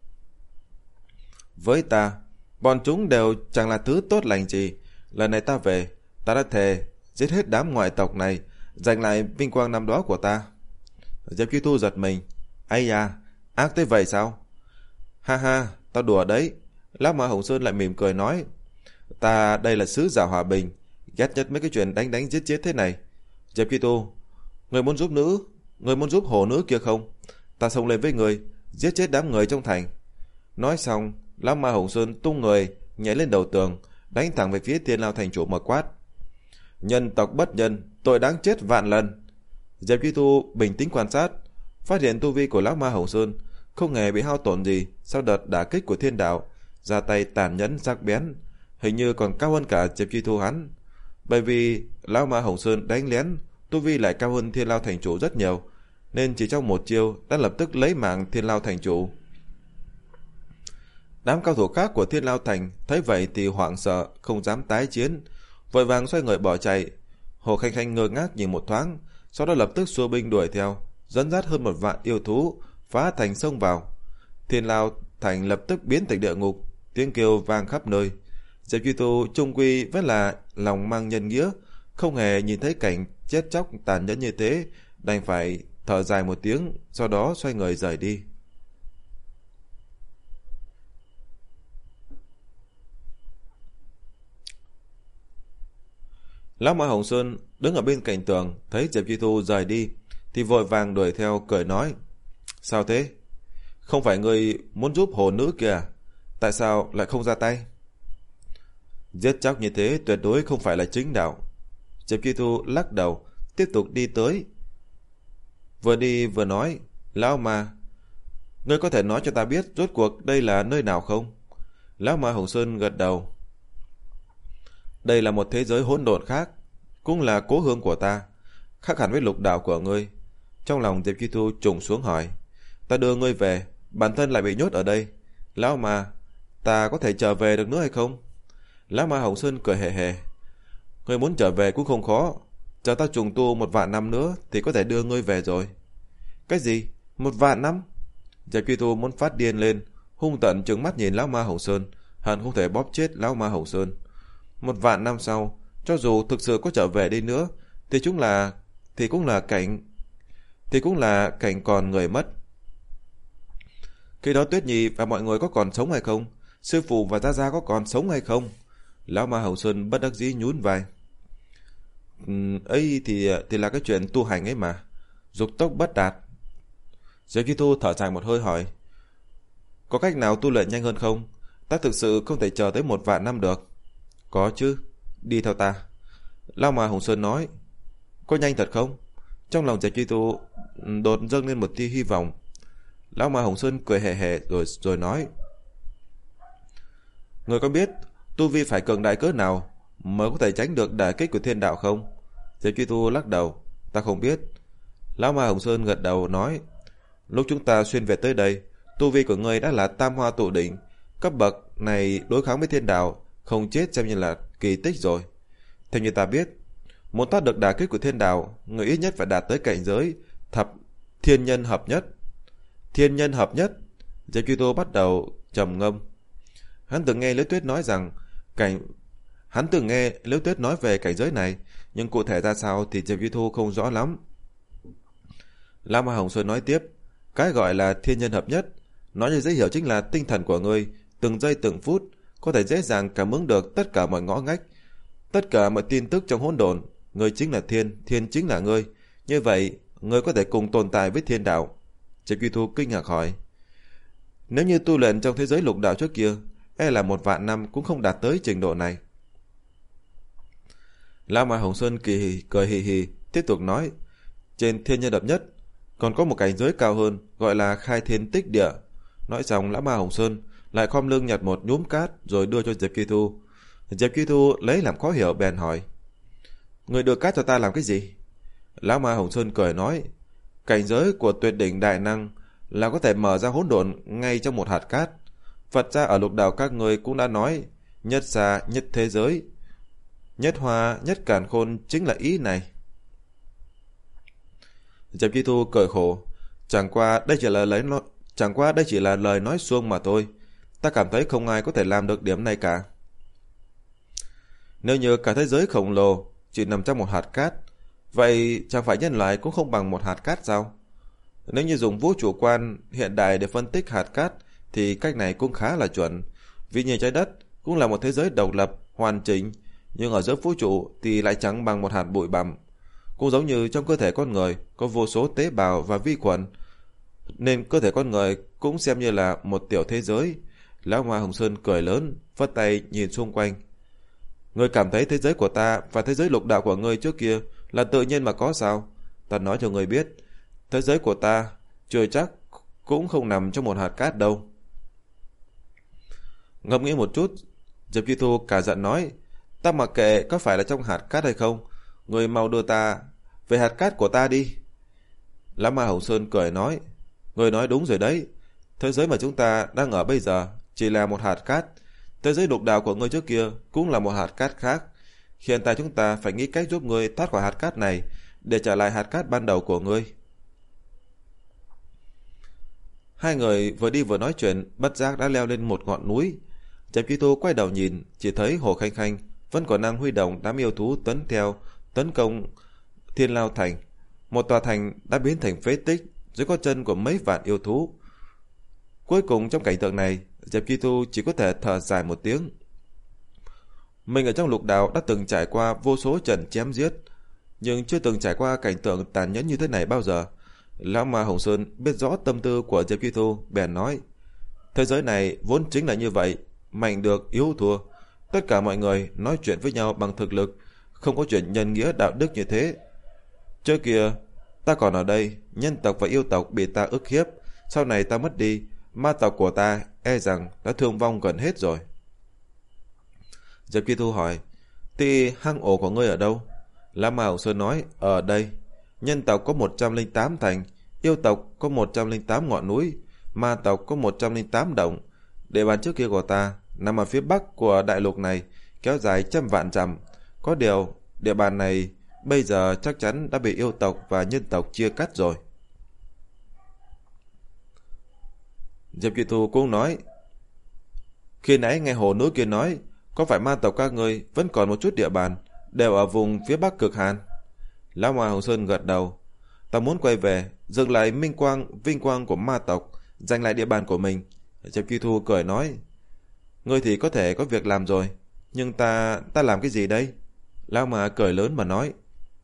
Với ta, bọn chúng đều chẳng là thứ tốt lành gì. Lần này ta về, ta đã thề giết hết đám ngoại tộc này, giành lại vinh quang năm đó của ta. Diệp Chi Thu giật mình. Ây da, ác tới vậy sao? Ha ha, tao đùa đấy. Lão ma Hồng Sơn lại mỉm cười nói. Ta đây là sứ giả hòa bình, ghét nhất mấy cái chuyện đánh đánh giết chết thế này. Diệp Chi Thu, người muốn giúp nữ, người muốn giúp hồ nữ kia không? Ta xông lên với người, giết chết đám người trong thành. Nói xong, lão ma Hồng Sơn tung người nhảy lên đầu tường, đánh thẳng về phía Thiên Lao thành chủ mà quát. Nhân tộc bất nhân, tội đáng chết vạn lần. Diệp Chi Thu bình tĩnh quan sát, phát hiện tu vi của lão ma Hồng Sơn không hề bị hao tổn gì sau đợt đả kích của thiên đạo, ra tay tàn nhẫn sắc bén, hình như còn cao hơn cả Diệp Chi Thu hắn. Bởi vì lão ma Hồng Sơn đánh lén, tu vi lại cao hơn Thiên Lao thành chủ rất nhiều, nên chỉ trong một chiêu đã lập tức lấy mạng Thiên Lao thành chủ. Đám cao thủ khác của Thiên Lao thành thấy vậy thì hoảng sợ, không dám tái chiến, vội vàng xoay người bỏ chạy. Hồ Khanh Khanh ngơ ngác nhìn một thoáng, sau đó lập tức xua binh đuổi theo, dẫn dắt hơn một vạn yêu thú phá thành xông vào. Thiên Lao thành lập tức biến thành địa ngục, tiếng kêu vang khắp nơi. Diệp Chi Thu trung quy vẫn là lòng mang nhân nghĩa, không hề nhìn thấy cảnh chết chóc tàn nhẫn như thế, đành phải thở dài một tiếng, sau đó xoay người rời đi. Lão ma Hồng Sơn đứng ở bên cạnh tường, thấy Diệp Chi Thu rời đi thì vội vàng đuổi theo, cười nói. Sao thế? Không phải ngươi muốn giúp hồ nữ kìa, tại sao lại không ra tay? Giết chóc như thế tuyệt đối không phải là chính đạo. Diệp Chi Thu lắc đầu, tiếp tục đi tới. Vừa đi vừa nói. Lão ma, ngươi có thể nói cho ta biết rốt cuộc đây là nơi nào không? Lão ma Hồng Sơn gật đầu. Đây là một thế giới hỗn độn khác, cũng là cố hương của ta, khác hẳn với lục đạo của ngươi. Trong lòng Diệp Chi Thu trùng xuống hỏi. Ta đưa ngươi về, bản thân lại bị nhốt ở đây. Lão ma, ta có thể trở về được nữa hay không? Lão ma Hồng Sơn cười hề hề. Ngươi muốn trở về cũng không khó, chờ ta trùng tu một vạn năm nữa thì có thể đưa ngươi về rồi. Cái gì? Một vạn năm? Diệp Chi Thu muốn phát điên lên, hung tợn trừng mắt nhìn lão ma Hồng Sơn, hận không thể bóp chết lão ma Hồng Sơn. Một vạn năm sau, cho dù thực sự có trở về đi nữa, thì chúng là thì cũng là cảnh thì cũng là cảnh còn người mất. Khi đó Tuyết Nhi và mọi người có còn sống hay không? Sư phụ và Gia Gia có còn sống hay không? Lão ma Hồng Sơn bất đắc dĩ nhún vai. Ừ, ấy thì thì là cái chuyện tu hành ấy mà, dục tốc bất đạt. Diệp Chi Thu thở dài một hơi hỏi. Có cách nào tu luyện nhanh hơn không? Ta thực sự không thể chờ tới một vạn năm được. Có chứ, đi theo ta. Lão ma Hồng Sơn nói. Có nhanh thật không? Trong lòng Diệp Chi Thu đột dâng lên một tia hy vọng. Lão ma Hồng Sơn cười hề hề rồi rồi nói. Người có biết tu vi phải cường đại cỡ nào mới có thể tránh được đả kích của thiên đạo không? Diệp Chi Thu lắc đầu. Ta không biết. Lão ma Hồng Sơn gật đầu nói. Lúc chúng ta xuyên Việt tới đây, tu vi của ngươi đã là tam hoa tụ đỉnh, cấp bậc này đối kháng với thiên đạo, không chết xem như là kỳ tích rồi. Theo như ta biết, muốn thoát được đả kích của thiên đạo, người ít nhất phải đạt tới cảnh giới thập thiên nhân hợp nhất. Thiên nhân hợp nhất? Diệp Chi Thu bắt đầu trầm ngâm. Hắn từng nghe Liễu Tuyết nói rằng cảnh hắn từng nghe Liễu Tuyết nói về cảnh giới này, nhưng cụ thể ra sao thì Diệp Chi Thu không rõ lắm. Lão Ma Hồng Sơn nói tiếp, cái gọi là thiên nhân hợp nhất, nói như dễ hiểu chính là tinh thần của ngươi từng giây từng phút có thể dễ dàng cảm ứng được tất cả mọi ngõ ngách, tất cả mọi tin tức trong hỗn độn. Ngươi chính là thiên, thiên chính là ngươi. Như vậy, ngươi có thể cùng tồn tại với thiên đạo. Diệp Duy Thu kinh ngạc hỏi, nếu như tu luyện trong thế giới lục đạo trước kia, e là một vạn năm cũng không đạt tới trình độ này. Lão Ma Hồng Sơn kỳ cười hì hì, tiếp tục nói, trên thiên nhân hợp nhất còn có một cảnh giới cao hơn, gọi là khai thiên tích địa. Nói xong, Lão Ma Hồng Sơn lại khom lưng nhặt một nhúm cát rồi đưa cho Diệp Duy Thu. Diệp Duy Thu lấy làm khó hiểu bèn hỏi, người đưa cát cho ta làm cái gì? Lão Ma Hồng Sơn cười nói, cảnh giới của tuyệt đỉnh đại năng là có thể mở ra hỗn độn ngay trong một hạt cát. Phật gia ở lục đạo các người cũng đã nói, nhất xa nhất thế giới, nhất hoa nhất càn khôn chính là ý này. Diệp Duy Thu cười khổ, chẳng qua đây chỉ là lời nói, chẳng qua đây chỉ là lời nói suông mà thôi. Ta cảm thấy không ai có thể làm được điểm này cả. Nếu như cả thế giới khổng lồ chỉ nằm trong một hạt cát, vậy chẳng phải nhân loại cũng không bằng một hạt cát sao? Nếu như dùng vũ trụ quan hiện đại để phân tích hạt cát thì cách này cũng khá là chuẩn. Vì như trái đất cũng là một thế giới độc lập, hoàn chỉnh, nhưng ở giữa vũ trụ thì lại chẳng bằng một hạt bụi bặm. Cũng giống như trong cơ thể con người có vô số tế bào và vi khuẩn, nên cơ thể con người cũng xem như là một tiểu thế giới. Lão Ma Hồng Sơn cười lớn, phất tay nhìn xung quanh. Ngươi cảm thấy thế giới của ta và thế giới lục đạo của ngươi trước kia là tự nhiên mà có sao? Ta nói cho ngươi biết, thế giới của ta chưa chắc cũng không nằm trong một hạt cát đâu. Ngẫm nghĩ một chút, Diệp Duy Thu cả giận nói, ta mặc kệ có phải là trong hạt cát hay không, ngươi mau đưa ta về hạt cát của ta đi. Lão Ma Hồng Sơn cười nói, ngươi nói đúng rồi đấy, thế giới mà chúng ta đang ở bây giờ chỉ là một hạt cát. Thế giới lục đạo của ngươi trước kia cũng là một hạt cát khác. Hiện tại chúng ta phải nghĩ cách giúp ngươi thoát khỏi hạt cát này để trở lại hạt cát ban đầu của ngươi. Hai người vừa đi vừa nói chuyện, bất giác đã leo lên một ngọn núi. Diệp Duy Thu quay đầu nhìn, chỉ thấy Hồ Khanh Khanh vẫn còn đang huy động đám yêu thú tấn theo tấn công Thiên Lao Thành. Một tòa thành đã biến thành phế tích dưới có chân của mấy vạn yêu thú. Cuối cùng trong cảnh tượng này, Diệp Duy Thu chỉ có thể thở dài một tiếng. Mình ở trong lục đạo đã từng trải qua vô số trận chém giết, nhưng chưa từng trải qua cảnh tượng tàn nhẫn như thế này bao giờ. Lão Ma Hồng Sơn biết rõ tâm tư của Diệp Duy Thu, bèn nói, thế giới này vốn chính là như vậy, mạnh được yếu thua. Tất cả mọi người nói chuyện với nhau bằng thực lực, không có chuyện nhân nghĩa đạo đức như thế. Trước kia ta còn ở đây, nhân tộc và yêu tộc bị ta ức hiếp, sau này ta mất đi, ma tộc của ta e rằng đã thương vong gần hết rồi. Diệp Duy Thu hỏi, thì hang ổ của ngươi ở đâu? Lão Ma Hồng Sơn nói, ở đây. Nhân tộc có một trăm lẻ tám thành, yêu tộc có một trăm lẻ tám ngọn núi, ma tộc có một trăm lẻ tám động. Địa bàn trước kia của ta nằm ở phía bắc của đại lục này, kéo dài trăm vạn dặm. Có điều, địa bàn này bây giờ chắc chắn đã bị yêu tộc và nhân tộc chia cắt rồi. Diệp Duy Thu cũng nói, khi nãy nghe hồ núi kia nói, có phải ma tộc các ngươi vẫn còn một chút địa bàn, đều ở vùng phía bắc cực hàn? Lão Ma Hồng Sơn gật đầu, ta muốn quay về, dừng lại minh quang, vinh quang của ma tộc, giành lại địa bàn của mình. Diệp Duy Thu cười nói, ngươi thì có thể có việc làm rồi, nhưng ta, ta làm cái gì đây? Lão Ma cười lớn mà nói,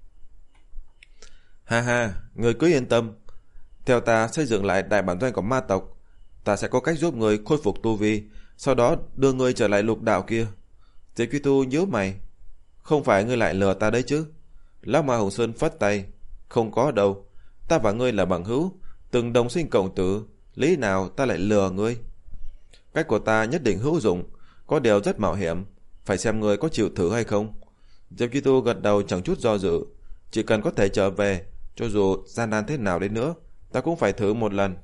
ha ha, ngươi cứ yên tâm, theo ta xây dựng lại đại bản doanh của ma tộc, ta sẽ có cách giúp ngươi khôi phục tu vi, sau đó đưa ngươi trở lại lục đạo kia. Diệp Duy Thu nhíu mày, không phải ngươi lại lừa ta đấy chứ? Lão Ma Hồng Sơn phất tay, không có đâu, ta và ngươi là bằng hữu, từng đồng sinh cộng tử, lý nào ta lại lừa ngươi? Cách của ta nhất định hữu dụng, có điều rất mạo hiểm, phải xem ngươi có chịu thử hay không. Diệp Duy Thu gật đầu chẳng chút do dự, chỉ cần có thể trở về, cho dù gian nan thế nào đến nữa, ta cũng phải thử một lần.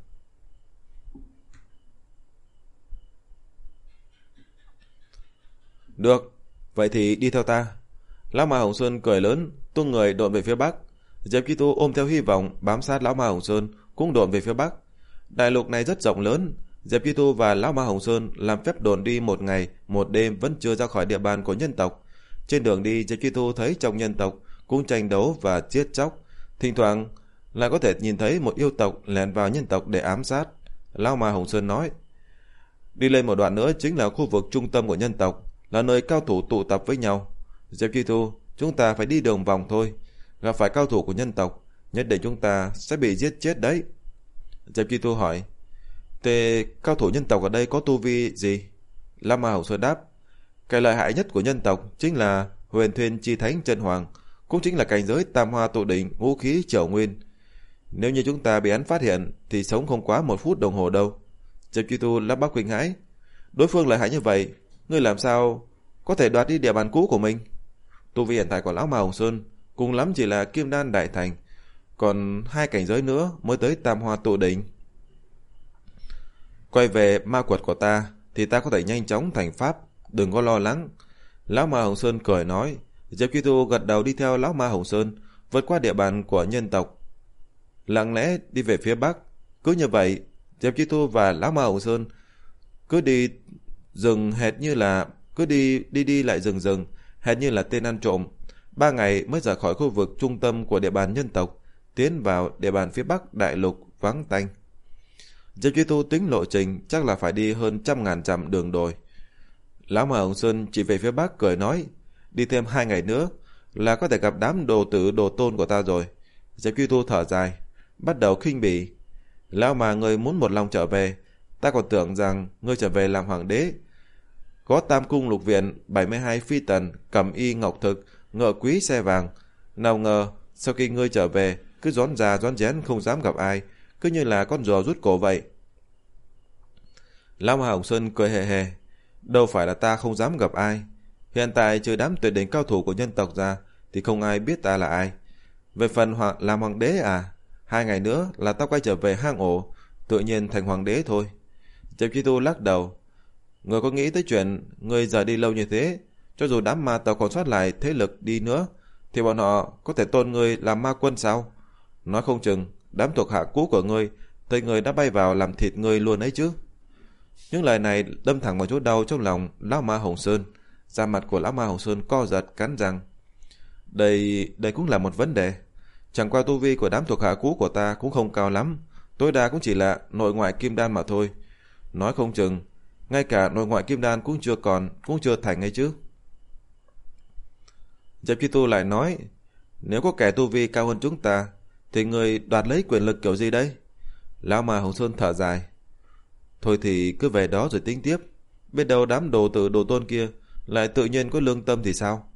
Được, vậy thì đi theo ta. Lão Ma Hồng Sơn cười lớn, tung người độn về phía bắc. Diệp Duy Thu ôm theo hy vọng bám sát Lão Ma Hồng Sơn cũng độn về phía bắc. Đại lục này rất rộng lớn, Diệp Duy Thu và Lão Ma Hồng Sơn làm phép đồn đi một ngày một đêm vẫn chưa ra khỏi địa bàn của nhân tộc. Trên đường đi, Diệp Duy Thu thấy trong nhân tộc cũng tranh đấu và giết chóc, thỉnh thoảng lại có thể nhìn thấy một yêu tộc lẻn vào nhân tộc để ám sát. Lão Ma Hồng Sơn nói, đi lên một đoạn nữa chính là khu vực trung tâm của nhân tộc, là nơi cao thủ tụ tập với nhau. Diệp Truy Thu, chúng ta phải đi đường vòng thôi. Gặp phải cao thủ của nhân tộc, nhất định chúng ta sẽ bị giết chết đấy. Diệp Truy Thu hỏi, thế cao thủ nhân tộc ở đây có tu vi gì? Lão Ma Hồng Sơn đáp, cái lợi hại nhất của nhân tộc chính là Huyền Thuyên Chi Thánh Chân Hoàng, cũng chính là cảnh giới Tam Hoa Tụ Đỉnh Ngũ Khí Triểu Nguyên. Nếu như chúng ta bị hắn phát hiện thì sống không quá một phút đồng hồ đâu. Diệp Truy Thu lắp bắp kinh hãi, đối phương lợi hại như vậy, ngươi làm sao có thể đoạt đi địa bàn cũ của mình? Tu vi hiện tại của lão Ma Hồng Sơn cùng lắm chỉ là Kim Đan Đại Thành, còn hai cảnh giới nữa mới tới Tam Hoa Tụ Đỉnh. Quay về ma quật của ta thì ta có thể nhanh chóng thành pháp, đừng có lo lắng. Lão Ma Hồng Sơn cười nói. Diệp Truy Thu gật đầu đi theo lão Ma Hồng Sơn, vượt qua địa bàn của nhân tộc, lặng lẽ đi về phía bắc. Cứ như vậy, Diệp Truy Thu và lão Ma Hồng Sơn cứ đi rừng hệt như là cứ đi đi đi lại rừng rừng, hệt như là tên ăn trộm. Ba ngày mới rời khỏi khu vực trung tâm của địa bàn nhân tộc, tiến vào địa bàn phía bắc đại lục vắng tanh. Diệp Truy Thu tính lộ trình chắc là phải đi hơn trăm ngàn dặm đường đồi. Lão Ma Hồng Sơn chỉ về phía bắc cười nói, đi thêm hai ngày nữa là có thể gặp đám đồ tử đồ tôn của ta rồi. Diệp Truy Thu thở dài, bắt đầu khinh bỉ. Lão mà ngươi muốn một lòng trở về, ta còn tưởng rằng ngươi trở về làm hoàng đế, có tam cung lục viện, bảy mươi hai phi tần, cẩm y ngọc thực, ngựa quý xe vàng. Nào ngờ sau khi ngươi trở về cứ rón ra rón rén không dám gặp ai, cứ như là con rùa rút cổ vậy. Lão Ma Hồng Sơn cười hề hề, đâu phải là ta không dám gặp ai, hiện tại trừ đám tuyệt đỉnh cao thủ của nhân tộc ra thì không ai biết ta là ai. Về phần hoàng, làm hoàng đế à, hai ngày nữa là ta quay trở về hang ổ, tự nhiên thành hoàng đế thôi. Diệp Truy Thu lắc đầu, người có nghĩ tới chuyện người giờ đi lâu như thế, cho dù đám ma tộc còn sót lại thế lực đi nữa thì bọn họ có thể tôn người làm ma quân sao? Nói không chừng đám thuộc hạ cũ của ngươi thấy người đã bay vào làm thịt ngươi luôn ấy chứ. Những lời này đâm thẳng vào chỗ đau trong lòng lão Ma Hồng Sơn. Da mặt của lão Ma Hồng Sơn co giật cắn răng. Đây, đây cũng là một vấn đề. Chẳng qua tu vi của đám thuộc hạ cũ của ta cũng không cao lắm, tối đa cũng chỉ là nội ngoại kim đan mà thôi. Nói không chừng ngay cả nội ngoại kim đan cũng chưa còn, cũng chưa thành ấy chứ. Diệp Truy Tu lại nói, nếu có kẻ tu vi cao hơn chúng ta thì người đoạt lấy quyền lực kiểu gì đây? Lão Ma Hồng Sơn thở dài, thôi thì cứ về đó rồi tính tiếp, biết đâu đám đồ tử đồ tôn kia lại tự nhiên có lương tâm thì sao?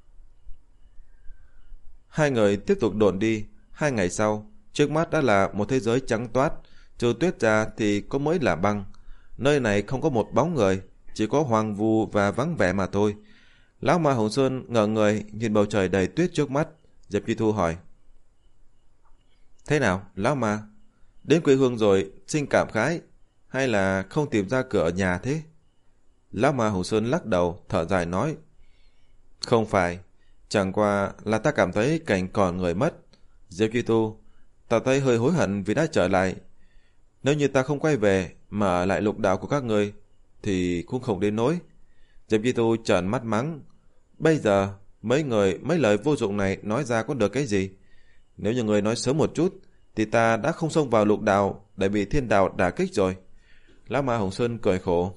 Hai người tiếp tục độn đi. Hai ngày sau, trước mắt đã là một thế giới trắng toát, trừ tuyết ra thì có mới là băng. Nơi này không có một bóng người, chỉ có hoang vu và vắng vẻ mà thôi. Lão Ma Hồng Sơn ngỡ người nhìn bầu trời đầy tuyết trước mắt. Diệp Truy Thu hỏi, thế nào lão Ma, đến quê hương rồi sinh cảm khái hay là không tìm ra cửa ở nhà thế? Lão Ma Hồng Sơn lắc đầu thở dài nói, không phải, chẳng qua là ta cảm thấy cảnh còn người mất. Diệp Truy Tu, ta thấy hơi hối hận vì đã trở lại. Nếu như ta không quay về mà ở lại lục đạo của các người thì cũng không đến nỗi. Diệp Truy Tu trợn mắt mắng, bây giờ mấy người mấy lời vô dụng này nói ra có được cái gì? Nếu như người nói sớm một chút thì ta đã không xông vào lục đạo để bị thiên đạo đả kích rồi. Lão Ma Hồng Sơn cười khổ,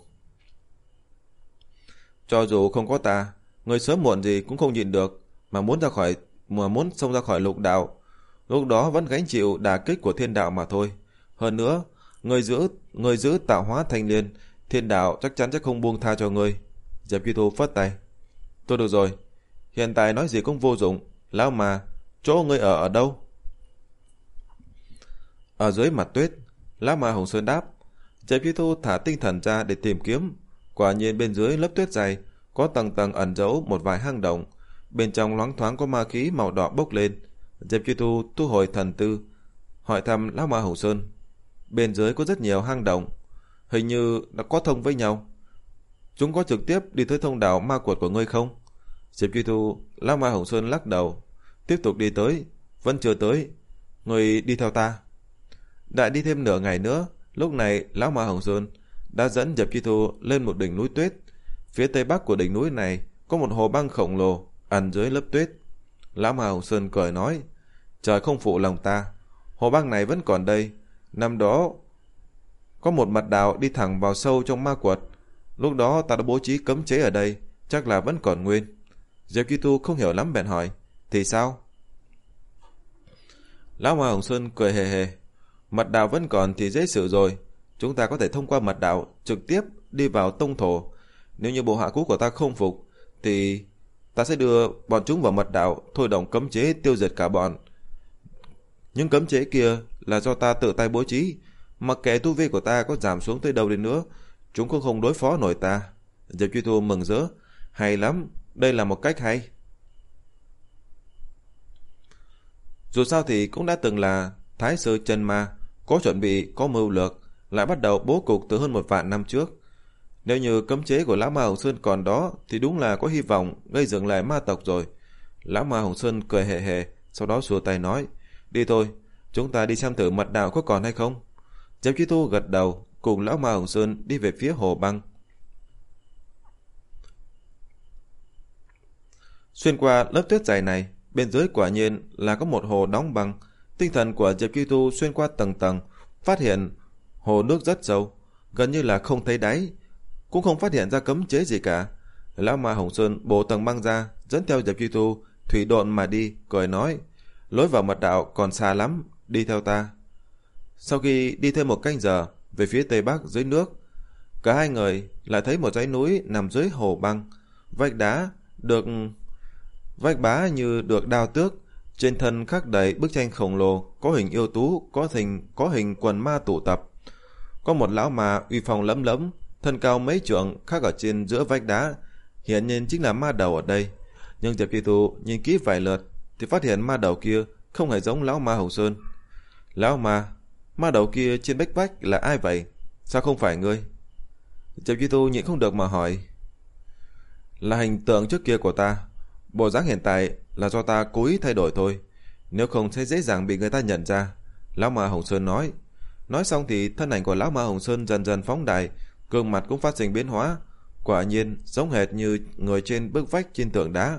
cho dù không có ta, người sớm muộn gì cũng không nhịn được mà muốn ra khỏi mà muốn xông ra khỏi lục đạo, lúc đó vẫn gánh chịu đả kích của thiên đạo mà thôi. Hơn nữa, người giữ người giữ tạo hóa thanh liên, thiên đạo chắc chắn sẽ không buông tha cho ngươi. Diệp Truy Tu phất tay, tôi được rồi, hiện tại nói gì cũng vô dụng. Lão Ma, chỗ ngươi ở ở đâu? Ở dưới mặt tuyết. Lão Ma Hồng Sơn đáp. Diệp Truy Tu thả tinh thần ra để tìm kiếm. Quả nhiên bên dưới lớp tuyết dày có tầng tầng ẩn giấu một vài hang động, bên trong loáng thoáng có ma khí màu đỏ bốc lên. Diệp Truy Tu thu hồi thần tư, hỏi thăm Lão Ma Hồng Sơn, bên dưới có rất nhiều hang động, hình như đã có thông với nhau, chúng có trực tiếp đi tới thông đạo ma quật của ngươi không? Diệp Truy Tu. Lão Ma Hồng Sơn lắc đầu, tiếp tục đi tới, vẫn chưa tới. Ngươi đi theo ta. Đã đi thêm nửa ngày nữa, lúc này Lão Ma Hồng Sơn đã dẫn Diệp Truy Tu lên một đỉnh núi tuyết. Phía tây bắc của đỉnh núi này có một hồ băng khổng lồ ẩn dưới lớp tuyết. Lão Ma Hồng Sơn cười nói, trời không phụ lòng ta, Hồ băng này vẫn còn đây. Năm đó có một mật đạo đi thẳng vào sâu trong ma quật. Lúc đó ta đã bố trí cấm chế ở đây, chắc là vẫn còn nguyên. Diệp Chi Tu không hiểu lắm bèn hỏi, thì sao? Lão Ma Hồng Xuân cười hề hề, mật đạo vẫn còn thì dễ xử rồi. Chúng ta có thể thông qua mật đạo trực tiếp đi vào tông thổ. Nếu như bộ hạ cũ của ta không phục thì ta sẽ đưa bọn chúng vào mật đạo, thôi động cấm chế tiêu diệt cả bọn. Những cấm chế kia là do ta tự tay bố trí, mặc kệ tu vi của ta có giảm xuống tới đâu đi nữa, chúng cũng không đối phó nổi ta. Diệp Truy Thu mừng rỡ, hay lắm, đây là một cách hay. Dù sao thì cũng đã từng là Thái Sư Chân Ma, có chuẩn bị, có mưu lược, lại bắt đầu bố cục từ hơn một vạn năm trước. Nếu như cấm chế của Lão Ma Hồng Sơn còn đó thì đúng là có hy vọng gây dựng lại ma tộc rồi. Lão Ma Hồng Sơn cười hề hề, sau đó xua tay nói, đi thôi, chúng ta đi xem thử mật đạo có còn hay không. Diệp Chi Tu gật đầu, cùng Lão Ma Hồng Sơn đi về phía hồ băng. Xuyên qua lớp tuyết dày này, bên dưới quả nhiên là có một hồ đóng băng. Tinh thần của Diệp Chi Tu xuyên qua tầng tầng, phát hiện hồ nước rất sâu, gần như là không thấy đáy, cũng không phát hiện ra cấm chế gì cả. Lão Ma Hồng Sơn bổ tầng băng ra, dẫn theo Diệp Chi Tu thủy độn mà đi, cười nói, lối vào mật đạo còn xa lắm, đi theo ta. Sau khi đi thêm một canh giờ, về phía tây bắc dưới nước, cả hai người lại thấy một dãy núi nằm dưới hồ băng, vách đá được vách bá như được đao tước, trên thân khắc đầy bức tranh khổng lồ, có hình yêu tú, có hình có hình quần ma tụ tập. Có một lão ma uy phong lẫm lẫm, thân cao mấy trượng khắc ở trên giữa vách đá, hiển nhiên chính là ma đầu ở đây. Nhưng Diệp Chi Tu nhìn kỹ vài lượt thì phát hiện ma đầu kia không hề giống lão Ma Hồng Sơn. Lão ma, ma đầu kia trên bách vách là ai vậy? Sao không phải ngươi? Diệp Chi Tu nhịn không được mà hỏi. Là hình tượng trước kia của ta, bộ dáng hiện tại là do ta cố ý thay đổi thôi, nếu không sẽ dễ dàng bị người ta nhận ra. Lão Ma Hồng Sơn nói. Nói xong thì thân ảnh của Lão Ma Hồng Sơn dần dần phóng đại, gương mặt cũng phát sinh biến hóa, quả nhiên giống hệt như người trên bức vách trên tượng đá.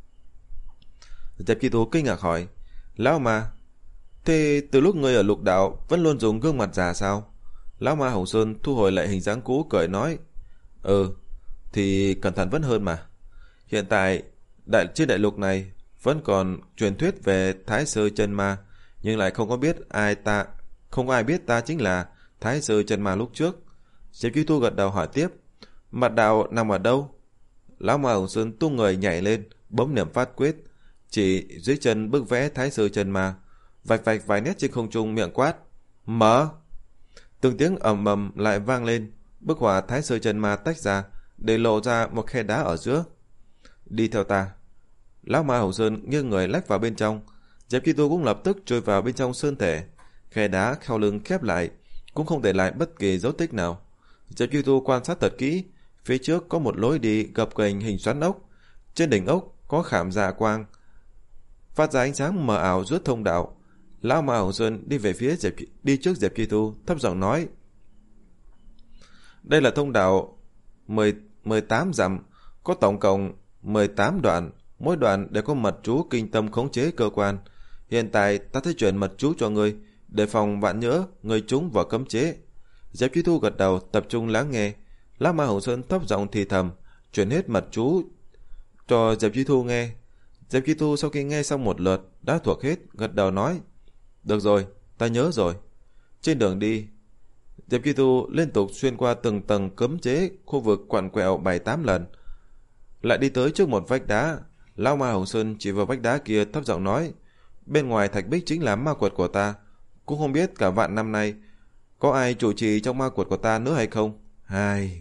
Diệp Chi Tu kinh ngạc hỏi, Lão Ma, thế từ lúc ngươi ở lục đạo vẫn luôn dùng gương mặt già sao? Lão Ma Hồng Sơn thu hồi lại hình dáng cũ, cười nói, ừ, thì cẩn thận vẫn hơn mà. Hiện tại đại trên đại lục này vẫn còn truyền thuyết về Thái Sư Chân Ma, nhưng lại không có biết ai ta không có ai biết ta chính là Thái Sư Chân Ma lúc trước. Diệp Chi Tu gật đầu hỏi tiếp, mật đạo nằm ở đâu? Lão Ma Hồng Sơn tung người nhảy lên, bấm niệm phát quyết, chỉ dưới chân bức vẽ Thái Sư Chân Ma, vạch vạch vài nét trên không trung, miệng quát, mở. Từng tiếng ầm ầm lại vang lên, bức họa Thái Sư Chân Ma tách ra, để lộ ra một khe đá ở giữa. Đi theo ta. Lão Ma Hồng Sơn nghiêng người lách vào bên trong. Diệp Chi Tu cũng lập tức trôi vào bên trong sơn thể. Khe đá kheo lưng khép lại, cũng không để lại bất kỳ dấu tích nào. Diệp Chi Tu quan sát thật kỹ, phía trước có một lối đi gập ghềnh hình xoắn ốc, trên đỉnh ốc có khảm dạ quang phát ra ánh sáng mờ ảo giữa thông đạo. Lão Ma Hồng Sơn đi về phía Diệp, đi trước Diệp Chi Tu, thấp giọng nói, đây là thông đạo mười, mười tám dặm, có tổng cộng mười tám đoạn, mỗi đoạn đều có mật chú kinh tâm khống chế cơ quan. Hiện tại ta sẽ chuyển mật chú cho ngươi, để phòng vạn nhỡ ngươi trúng vào cấm chế. Diệp Chi Tu gật đầu, tập trung lắng nghe. Lão Ma Hồng Sơn thấp giọng thì thầm, chuyển hết mật chú cho Diệp Chi Tu nghe. Diệp Chi Tu sau khi nghe xong một lượt đã thuộc hết, gật đầu nói, được rồi, ta nhớ rồi. Trên đường đi, Diệp Chi Tu liên tục xuyên qua từng tầng cấm chế, khu vực quằn quẹo bảy tám lần, lại đi tới trước một vách đá. Lão Ma Hồng Sơn chỉ vào vách đá kia, thấp giọng nói, bên ngoài thạch bích chính là ma quật của ta, cũng không biết cả vạn năm nay có ai chủ trì trong ma quật của ta nữa hay không. Hai.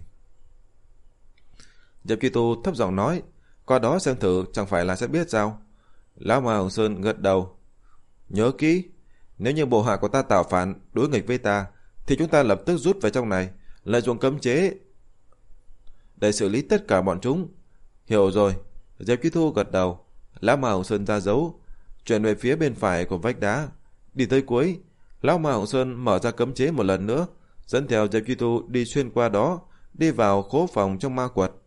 Diệp Chi Tu thấp giọng nói, qua đó xem thử chẳng phải là sẽ biết sao. Lão Ma Hồng Sơn gật đầu, nhớ kỹ, nếu như bộ hạ của ta tạo phản đối nghịch với ta thì chúng ta lập tức rút về trong này, lợi dụng cấm chế để xử lý tất cả bọn chúng. Hiểu rồi. Diệp Chi Thu gật đầu. Lão Ma Hồng Sơn ra dấu, chuyển về phía bên phải của vách đá. Đi tới cuối, Lão Ma Hồng Sơn mở ra cấm chế một lần nữa, dẫn theo Diệp Chi Thu đi xuyên qua đó, đi vào khố phòng trong ma quật.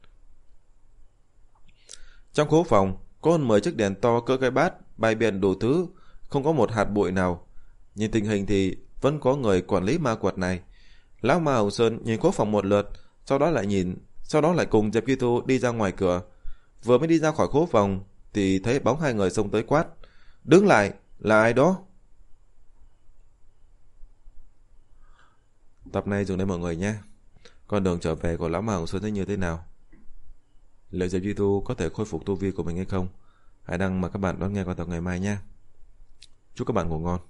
Trong khố phòng có hơn mười chiếc đèn to cỡ cái bát, bày biện đủ thứ, không có một hạt bụi nào. Nhìn tình hình thì vẫn có người quản lý ma quật này. Lão Ma Hồng Sơn nhìn quốc phòng một lượt, sau đó lại nhìn, sau đó lại cùng Diệp Duy Thu đi ra ngoài cửa. Vừa mới đi ra khỏi khố phòng thì thấy bóng hai người xông tới quát: "Đứng lại, là ai đó?" Tập này dừng đây mọi người nhé. Con đường trở về của Lão Ma Hồng Sơn sẽ như thế nào? Liệu Diệp Duy Thu có thể khôi phục tu vi của mình hay không? Hãy đăng mà các bạn đón nghe qua tập ngày mai nhé. Chúc các bạn ngủ ngon.